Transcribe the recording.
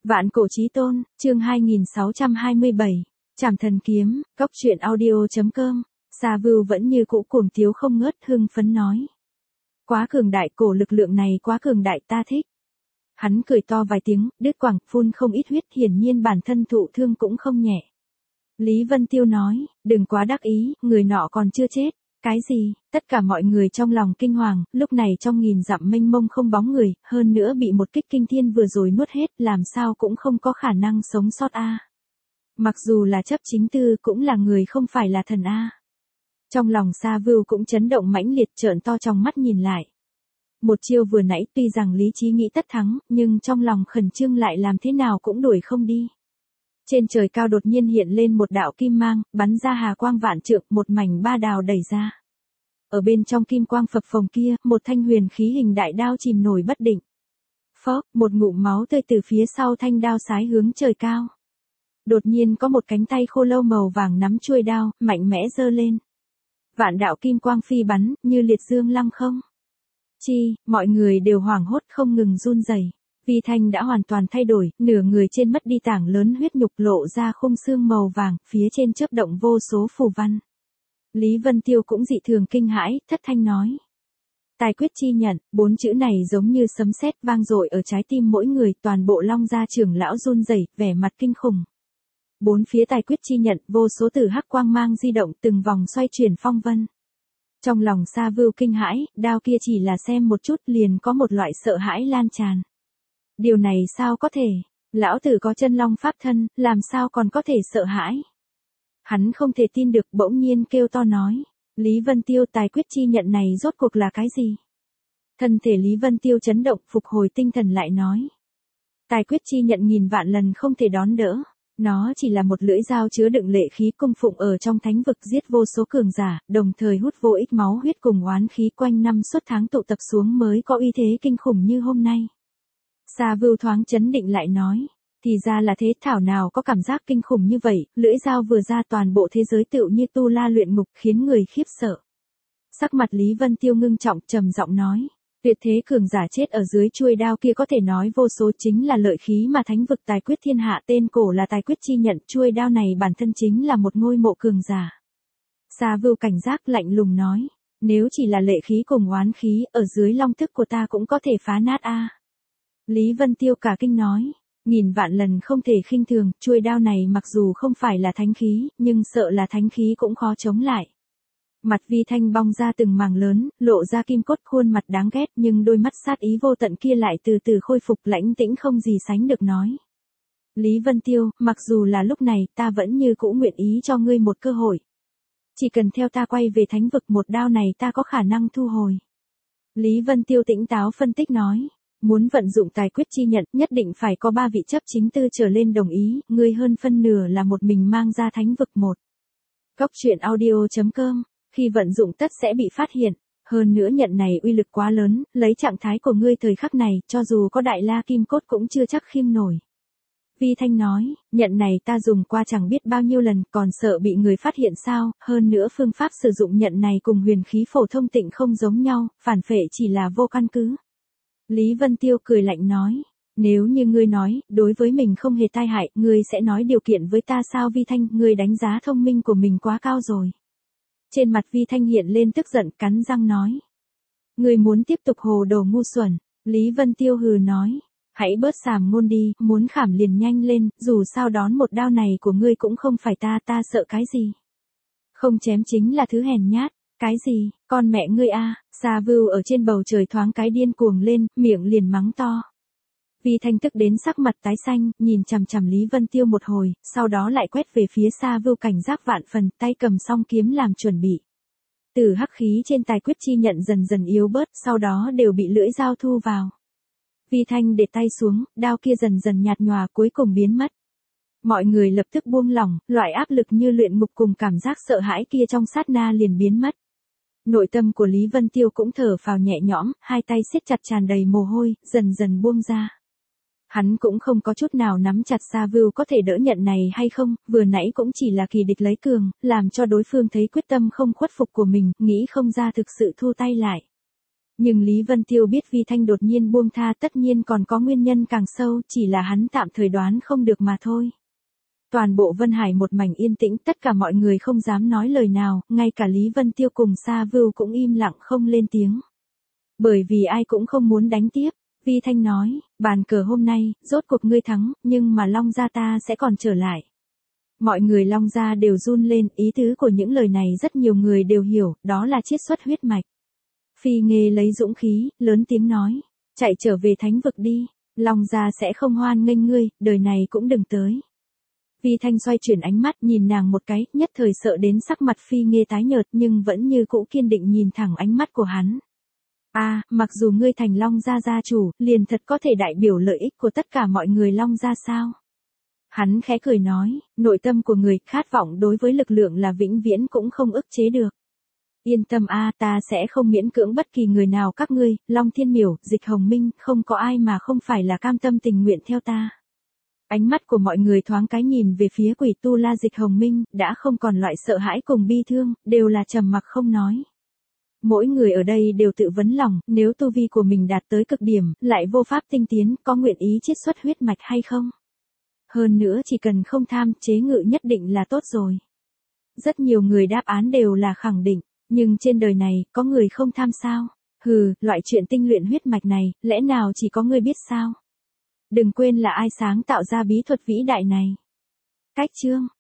Vạn cổ chí tôn, chương 2627, Trảm thần kiếm, Cốc truyện audio.com. Sa Vưu vẫn như cũ cuồng tiếu không ngớt, hưng phấn nói. Quá cường đại, cổ lực lượng này quá cường đại, ta thích. Hắn cười to vài tiếng, đứt quãng, phun không ít huyết, hiển nhiên bản thân thụ thương cũng không nhẹ. Lý Vân Tiêu nói, đừng quá đắc ý, người nọ còn chưa chết. Cái gì? Tất cả mọi người trong lòng kinh hoàng, lúc này trong nghìn dặm mênh mông không bóng người, hơn nữa bị một kích kinh thiên vừa rồi nuốt hết, làm sao cũng không có khả năng sống sót a. Mặc dù là chấp chính tư cũng là người không phải là thần a. Trong lòng Sa Vưu cũng chấn động mãnh liệt, trợn to trong mắt nhìn lại. Một chiêu vừa nãy tuy rằng lý trí nghĩ tất thắng, nhưng trong lòng khẩn trương lại làm thế nào cũng đuổi không đi. Trên trời cao đột nhiên hiện lên một đạo kim mang, bắn ra hà quang vạn trượng, một mảnh ba đào đẩy ra. Ở bên trong kim quang phập phồng kia, một thanh huyền khí hình đại đao chìm nổi bất định. Phốc, một ngụm máu tươi từ phía sau thanh đao sái hướng trời cao. Đột nhiên có một cánh tay khô lâu màu vàng nắm chuôi đao, mạnh mẽ giơ lên. Vạn đạo kim quang phi bắn, như liệt dương lăng không. Chi, mọi người đều hoảng hốt không ngừng run rẩy. Vi Thanh đã hoàn toàn thay đổi, nửa người trên mất đi tảng lớn huyết nhục, lộ ra khung xương màu vàng, phía trên chớp động vô số phù văn. Lý Vân Tiêu cũng dị thường kinh hãi, thất thanh nói. Tài quyết chi nhận, 4 chữ này giống như sấm sét vang dội ở trái tim mỗi người, toàn bộ Long gia trưởng lão run rẩy, vẻ mặt kinh khủng. 4 phía tài quyết chi nhận, vô số tử hắc quang mang di động, từng vòng xoay chuyển phong vân. Trong lòng Sa Vưu kinh hãi, đao kia chỉ là xem một chút liền có một loại sợ hãi lan tràn. Điều này sao có thể? Lão tử có chân long pháp thân, làm sao còn có thể sợ hãi? Hắn không thể tin được, bỗng nhiên kêu to nói. Lý Vân Tiêu, tài quyết chi nhận này rốt cuộc là cái gì? Thân thể Lý Vân Tiêu chấn động, phục hồi tinh thần lại nói. Tài quyết chi nhận nghìn vạn lần không thể đón đỡ. Nó chỉ là một lưỡi dao chứa đựng lệ khí cung phụng ở trong thánh vực, giết vô số cường giả, đồng thời hút vô ích máu huyết cùng oán khí, quanh năm suốt tháng tụ tập xuống mới có uy thế kinh khủng như hôm nay. Sa Vưu thoáng chấn định lại nói, thì ra là thế, thảo nào có cảm giác kinh khủng như vậy, lưỡi dao vừa ra toàn bộ thế giới tựu như tu la luyện ngục, khiến người khiếp sợ. Sắc mặt Lý Vân Tiêu ngưng trọng, trầm giọng nói, tuyệt thế cường giả chết ở dưới chuôi đao kia có thể nói vô số, chính là lợi khí mà thánh vực tài quyết thiên hạ, tên cổ là tài quyết chi nhận, chuôi đao này bản thân chính là một ngôi mộ cường giả. Sa Vưu cảnh giác lạnh lùng nói, nếu chỉ là lệ khí cùng oán khí, ở dưới long thức của ta cũng có thể phá nát a. Lý Vân Tiêu cả kinh nói, nghìn vạn lần không thể khinh thường, chuôi đao này mặc dù không phải là thánh khí, nhưng sợ là thánh khí cũng khó chống lại. Mặt Vi Thanh bong ra từng mảng lớn, lộ ra kim cốt, khuôn mặt đáng ghét, nhưng đôi mắt sát ý vô tận kia lại từ từ khôi phục, lãnh tĩnh không gì sánh được nói. Lý Vân Tiêu, mặc dù là lúc này, ta vẫn như cũ nguyện ý cho ngươi một cơ hội. Chỉ cần theo ta quay về thánh vực, một đao này ta có khả năng thu hồi. Lý Vân Tiêu tỉnh táo phân tích nói. Muốn vận dụng tài quyết chi nhận, nhất định phải có 3 vị chấp chính tư trở lên đồng ý, ngươi hơn phân nửa là một mình mang ra thánh vực một. Cốc truyện audio.com, khi vận dụng tất sẽ bị phát hiện, hơn nữa nhận này uy lực quá lớn, lấy trạng thái của ngươi thời khắc này, cho dù có đại la kim cốt cũng chưa chắc khiêm nổi. Vi Thanh nói, nhận này ta dùng qua chẳng biết bao nhiêu lần, còn sợ bị người phát hiện sao, hơn nữa phương pháp sử dụng nhận này cùng huyền khí phổ thông tịnh không giống nhau, phản phệ chỉ là vô căn cứ. Lý Vân Tiêu cười lạnh nói, nếu như ngươi nói, đối với mình không hề tai hại, ngươi sẽ nói điều kiện với ta sao? Vi Thanh, ngươi đánh giá thông minh của mình quá cao rồi. Trên mặt Vi Thanh hiện lên tức giận, cắn răng nói. Ngươi muốn tiếp tục hồ đồ ngu xuẩn. Lý Vân Tiêu hừ nói, hãy bớt sàm ngôn đi, muốn khảm liền nhanh lên, dù sao đón một đao này của ngươi cũng không phải ta sợ cái gì. Không chém chính là thứ hèn nhát. Cái gì, con mẹ ngươi a? Sa Vưu ở trên bầu trời thoáng cái điên cuồng lên, miệng liền mắng to. Vi Thanh tức đến sắc mặt tái xanh, nhìn chằm chằm Lý Vân Tiêu một hồi, sau đó lại quét về phía Sa Vưu cảnh giác vạn phần, tay cầm song kiếm làm chuẩn bị. Từ hắc khí trên tài quyết chi nhận dần dần yếu bớt, sau đó đều bị lưỡi dao thu vào. Vi Thanh để tay xuống, đao kia dần dần nhạt nhòa, cuối cùng biến mất. Mọi người lập tức buông lỏng, loại áp lực như luyện ngục cùng cảm giác sợ hãi kia trong sát na liền biến mất. Nội tâm của Lý Vân Tiêu cũng thở phào nhẹ nhõm, hai tay siết chặt tràn đầy mồ hôi, dần dần buông ra. Hắn cũng không có chút nào nắm chặt Sa Vưu có thể đỡ nhận này hay không, vừa nãy cũng chỉ là kỳ địch lấy cường, làm cho đối phương thấy quyết tâm không khuất phục của mình, nghĩ không ra thực sự thu tay lại. Nhưng Lý Vân Tiêu biết Vi Thanh đột nhiên buông tha tất nhiên còn có nguyên nhân càng sâu, chỉ là hắn tạm thời đoán không được mà thôi. Toàn bộ Vân Hải một mảnh yên tĩnh, tất cả mọi người không dám nói lời nào, ngay cả Lý Vân Tiêu cùng Sa Vưu cũng im lặng không lên tiếng. Bởi vì ai cũng không muốn đánh tiếp, Vi Thanh nói, bàn cờ hôm nay, rốt cuộc ngươi thắng, nhưng mà Long gia ta sẽ còn trở lại. Mọi người Long gia đều run lên, ý tứ của những lời này rất nhiều người đều hiểu, đó là chiết xuất huyết mạch. Phi Nghê lấy dũng khí, lớn tiếng nói, chạy trở về thánh vực đi, Long gia sẽ không hoan nghênh ngươi, đời này cũng đừng tới. Vi Thanh xoay chuyển ánh mắt nhìn nàng một cái, nhất thời sợ đến sắc mặt Phi Nghê tái nhợt nhưng vẫn như cũ kiên định nhìn thẳng ánh mắt của hắn. Mặc dù ngươi thành Long gia gia chủ, liền thật có thể đại biểu lợi ích của tất cả mọi người Long gia sao? Hắn khẽ cười nói, nội tâm của người khát vọng đối với lực lượng là vĩnh viễn cũng không ức chế được. Yên tâm ta sẽ không miễn cưỡng bất kỳ người nào các ngươi, Long Thiên Miểu, Dịch Hồng Minh, không có ai mà không phải là cam tâm tình nguyện theo ta. Ánh mắt của mọi người thoáng cái nhìn về phía quỷ tu la Dịch Hồng Minh, đã không còn loại sợ hãi cùng bi thương, đều là trầm mặc không nói. Mỗi người ở đây đều tự vấn lòng, nếu tu vi của mình đạt tới cực điểm, lại vô pháp tinh tiến, có nguyện ý chiết xuất huyết mạch hay không? Hơn nữa chỉ cần không tham, chế ngự nhất định là tốt rồi. Rất nhiều người đáp án đều là khẳng định, nhưng trên đời này, có người không tham sao? Hừ, loại chuyện tinh luyện huyết mạch này, lẽ nào chỉ có ngươi biết sao? Đừng quên là ai sáng tạo ra bí thuật vĩ đại này. Cách chương